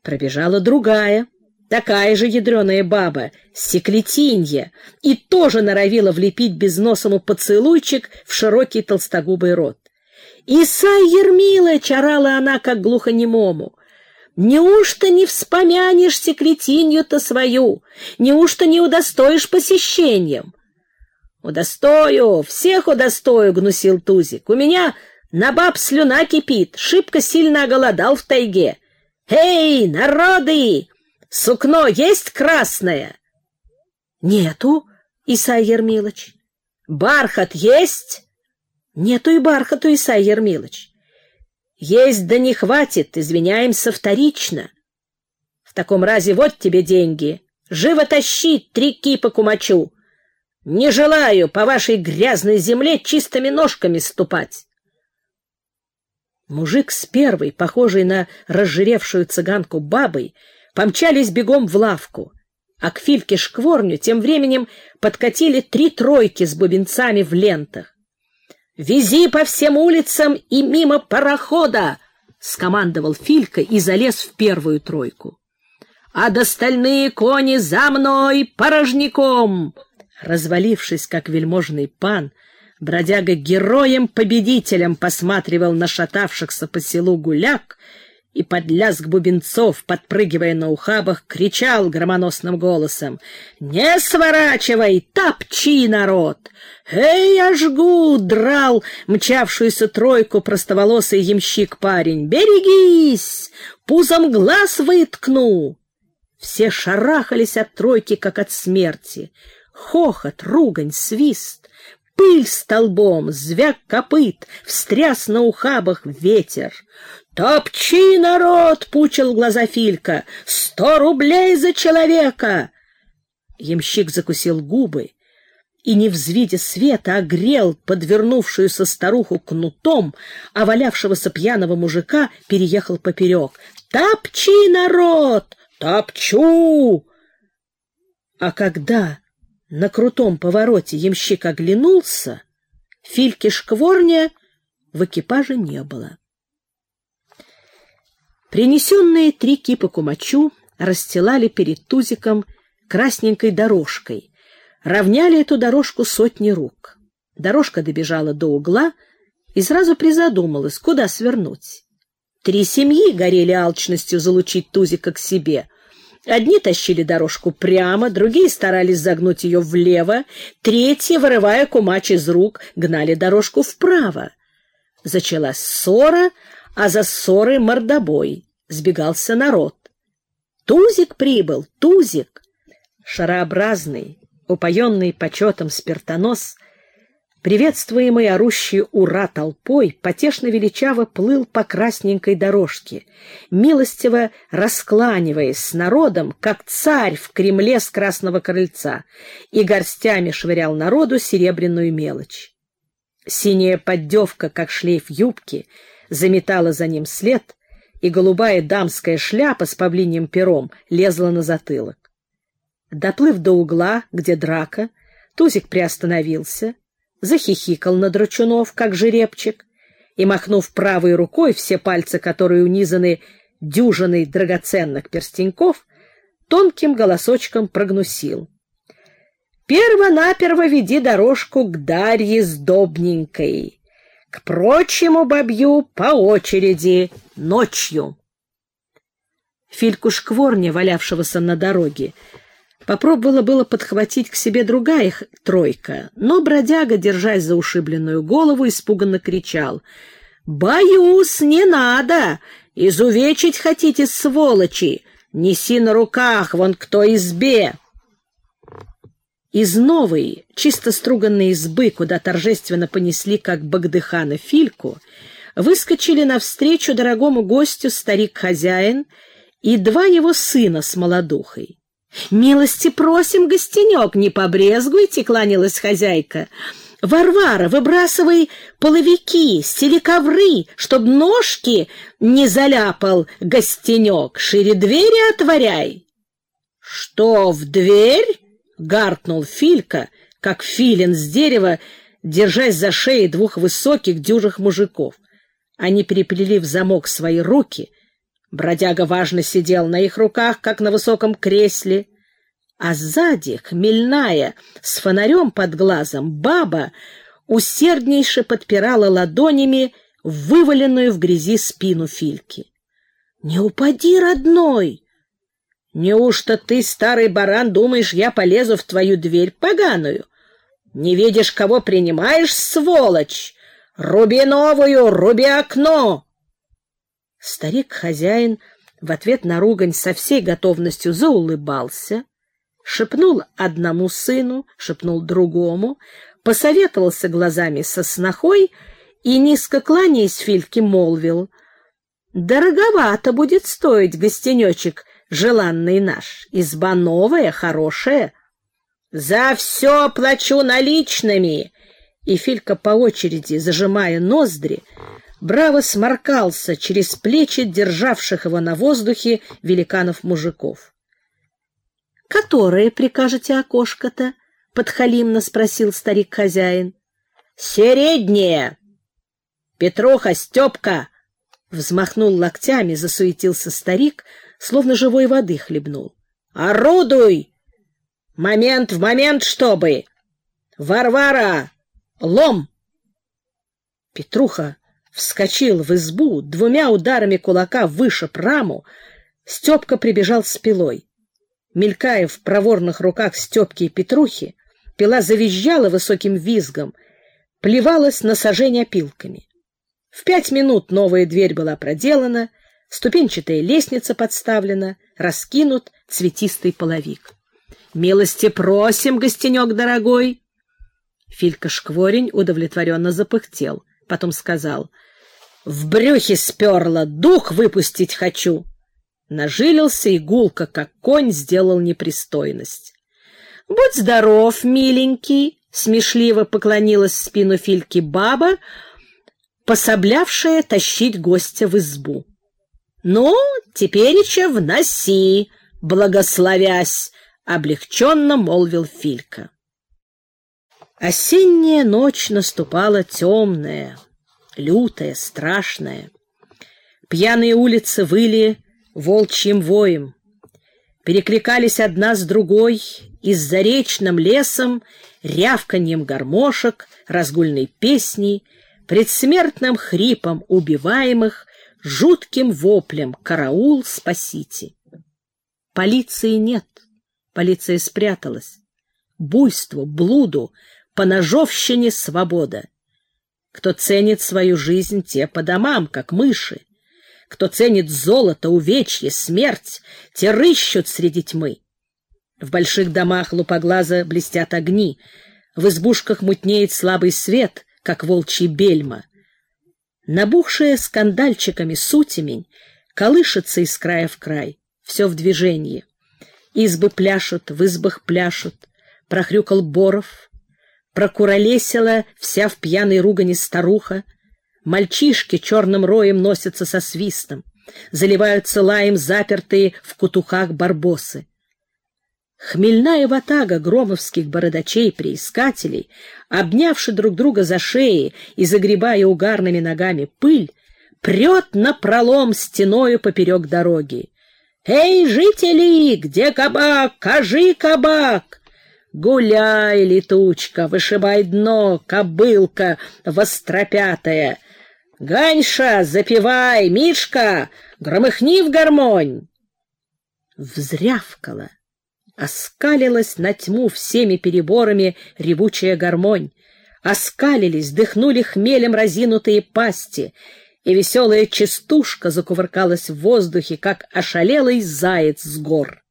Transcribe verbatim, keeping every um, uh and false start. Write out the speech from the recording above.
Пробежала другая, такая же ядреная баба, Секлетинья, и тоже норовила влепить безносому поцелуйчик в широкий толстогубый рот. «Исай Ермилыч!» — орала она, как глухонемому. «Неужто не вспомянешь Секлетинью-то свою? Неужто не удостоишь посещением?» «Удостою, всех удостою!» — гнусил Тузик. «У меня на баб слюна кипит, шибко сильно оголодал в тайге. Эй, народы! Сукно есть красное?» «Нету, Исай Ермилыч». «Бархат есть?» «Нету и бархату, Исай Ермилыч». «Есть, да не хватит, извиняемся вторично». «В таком разе вот тебе деньги. Живо тащи три кипа кумачу. Не желаю по вашей грязной земле чистыми ножками ступать». Мужик с первой, похожей на разжиревшую цыганку бабой, помчались бегом в лавку, а к Фильке Шкворню тем временем подкатили три тройки с бубенцами в лентах. «Вези по всем улицам и мимо парохода!» — скомандовал Филька и залез в первую тройку. «А достальные кони за мной порожняком!» Развалившись, как вельможный пан, бродяга героем-победителем посматривал на шатавшихся по селу гуляк и под лязг бубенцов, подпрыгивая на ухабах, кричал громоносным голосом: «Не сворачивай, топчи, народ!» «Эй, я жгу!» — драл мчавшуюся тройку простоволосый ямщик-парень. «Берегись! Пузом глаз выткну!» Все шарахались от тройки, как от смерти. Хохот, ругань, свист, пыль столбом, звяк копыт, встряс на ухабах ветер. «Топчи, народ!» — пучил глаза Филька. «Сто рублей за человека!» Ямщик закусил губы и, не взвидя света, огрел подвернувшуюся старуху кнутом, а валявшегося пьяного мужика переехал поперек. «Топчи, народ! Топчу!» А когда на крутом повороте ямщик оглянулся, Фильки Шкворня в экипаже не было. Принесенные три кипа кумачу расстилали перед Тузиком красненькой дорожкой, равняли эту дорожку сотни рук. Дорожка добежала до угла и сразу призадумалась, куда свернуть. Три семьи горели алчностью залучить Тузика к себе. Одни тащили дорожку прямо, другие старались загнуть ее влево, третьи, вырывая кумач из рук, гнали дорожку вправо. Зачалась ссора, а за ссорой мордобой. Сбегался народ. Тузик прибыл, Тузик! Шарообразный, упоенный почетом спиртонос, приветствуемый орущей «Ура!» толпой, потешно-величаво плыл по красненькой дорожке, милостиво раскланиваясь с народом, как царь в Кремле с Красного крыльца, и горстями швырял народу серебряную мелочь. Синяя поддевка, как шлейф юбки, заметала за ним след, и голубая дамская шляпа с павлиньим пером лезла на затылок. Доплыв до угла, где драка, Тузик приостановился, захихикал на драчунов, как жеребчик, и, махнув правой рукой, все пальцы которые унизаны дюжиной драгоценных перстеньков, тонким голосочком прогнусил: «Перво-наперво веди дорожку к Дарье Сдобненькой, к прочему бабью по очереди, ночью». Фильку Шкворня, валявшегося на дороге, попробовала было подхватить к себе другая тройка, но бродяга, держась за ушибленную голову, испуганно кричал: «Боюсь, не надо! Изувечить хотите, сволочи! Неси на руках, вон к той избе!» Из новой, чисто струганной избы, куда торжественно понесли, как Багдыхана, Фильку, выскочили навстречу дорогому гостю старик-хозяин и два его сына с молодухой. «Милости просим, гостенек, не побрезгуйте», — кланялась хозяйка. «Варвара, выбрасывай половики, стели ковры, чтоб ножки не заляпал гостенек, шире двери отворяй». «Что, в дверь?» — гаркнул Филька, как филин с дерева, держась за шеи двух высоких дюжих мужиков. Они переплели в замок свои руки, Бродяга важно сидел на их руках, как на высоком кресле, а сзади, хмельная, с фонарем под глазом, баба усерднейше подпирала ладонями вываленную в грязи спину Фильки. — Не упади, родной! Неужто ты, старый баран, думаешь, я полезу в твою дверь поганую? Не видишь, кого принимаешь, сволочь? Руби новую, руби окно! Старик-хозяин в ответ на ругань со всей готовностью заулыбался, шепнул одному сыну, шепнул другому, посоветовался глазами со снохой и, низко кланяясь Фильке, молвил: «Дороговато будет стоить гостенечек желанный наш, изба новая, хорошая». «За все плачу наличными!» И Филька по очереди, зажимая ноздри, браво сморкался через плечи державших его на воздухе великанов-мужиков. — Которое прикажете окошко-то? — подхалимно спросил старик-хозяин. — Середнее! Петруха, Степка! — взмахнул локтями, засуетился старик, словно живой воды хлебнул. — Орудуй! Момент в момент, чтобы! Варвара! Лом! Петруха вскочил в избу, двумя ударами кулака вышиб раму. Степка прибежал с пилой. Мелькая в проворных руках Степки и Петрухи, пила завизжала высоким визгом, плевалась на сажень опилками. В пять минут новая дверь была проделана, ступенчатая лестница подставлена, раскинут цветистый половик. — Милости просим, гостенек дорогой! Филька-шкворень удовлетворенно запыхтел, потом сказал: — В брюхе сперло, дух выпустить хочу. Нажилился и гулко, как конь, сделал непристойность. — Будь здоров, миленький! — смешливо поклонилась в спину Фильки баба, пособлявшая тащить гостя в избу. — Ну, тепереча вноси, благословясь! — облегченно молвил Филька. Осенняя ночь наступала темная, лютая, страшная. Пьяные улицы выли волчьим воем, перекликались одна с другой, и с заречным лесом рявканьем гармошек, разгульной песней, предсмертным хрипом убиваемых, жутким воплем «Караул, спасите!». Полиции нет, полиция спряталась. Буйству, блуду, поножовщине свобода. Кто ценит свою жизнь, те по домам, как мыши. Кто ценит золото, увечье, смерть, те рыщут среди тьмы. В больших домах лупоглазо блестят огни, в избушках мутнеет слабый свет, как волчьи бельма. Набухшая скандальчиками сутемень колышется из края в край, все в движении. Избы пляшут, в избах пляшут, прохрюкал Боров, прокуролесила вся в пьяной ругани старуха, мальчишки черным роем носятся со свистом, заливаются лаем запертые в кутухах барбосы. Хмельная ватага громовских бородачей-приискателей, обнявши друг друга за шеи и загребая угарными ногами пыль, прет напролом стеною поперек дороги. «Эй, жители, где кабак? Кажи кабак!» «Гуляй, летучка, вышибай дно, кобылка востропятая! Ганьша, запевай, Мишка, громыхни в гармонь!» Взрявкала, оскалилась на тьму всеми переборами ревучая гармонь, оскалились, дыхнули хмелем разинутые пасти, и веселая частушка закувыркалась в воздухе, как ошалелый заяц с гор.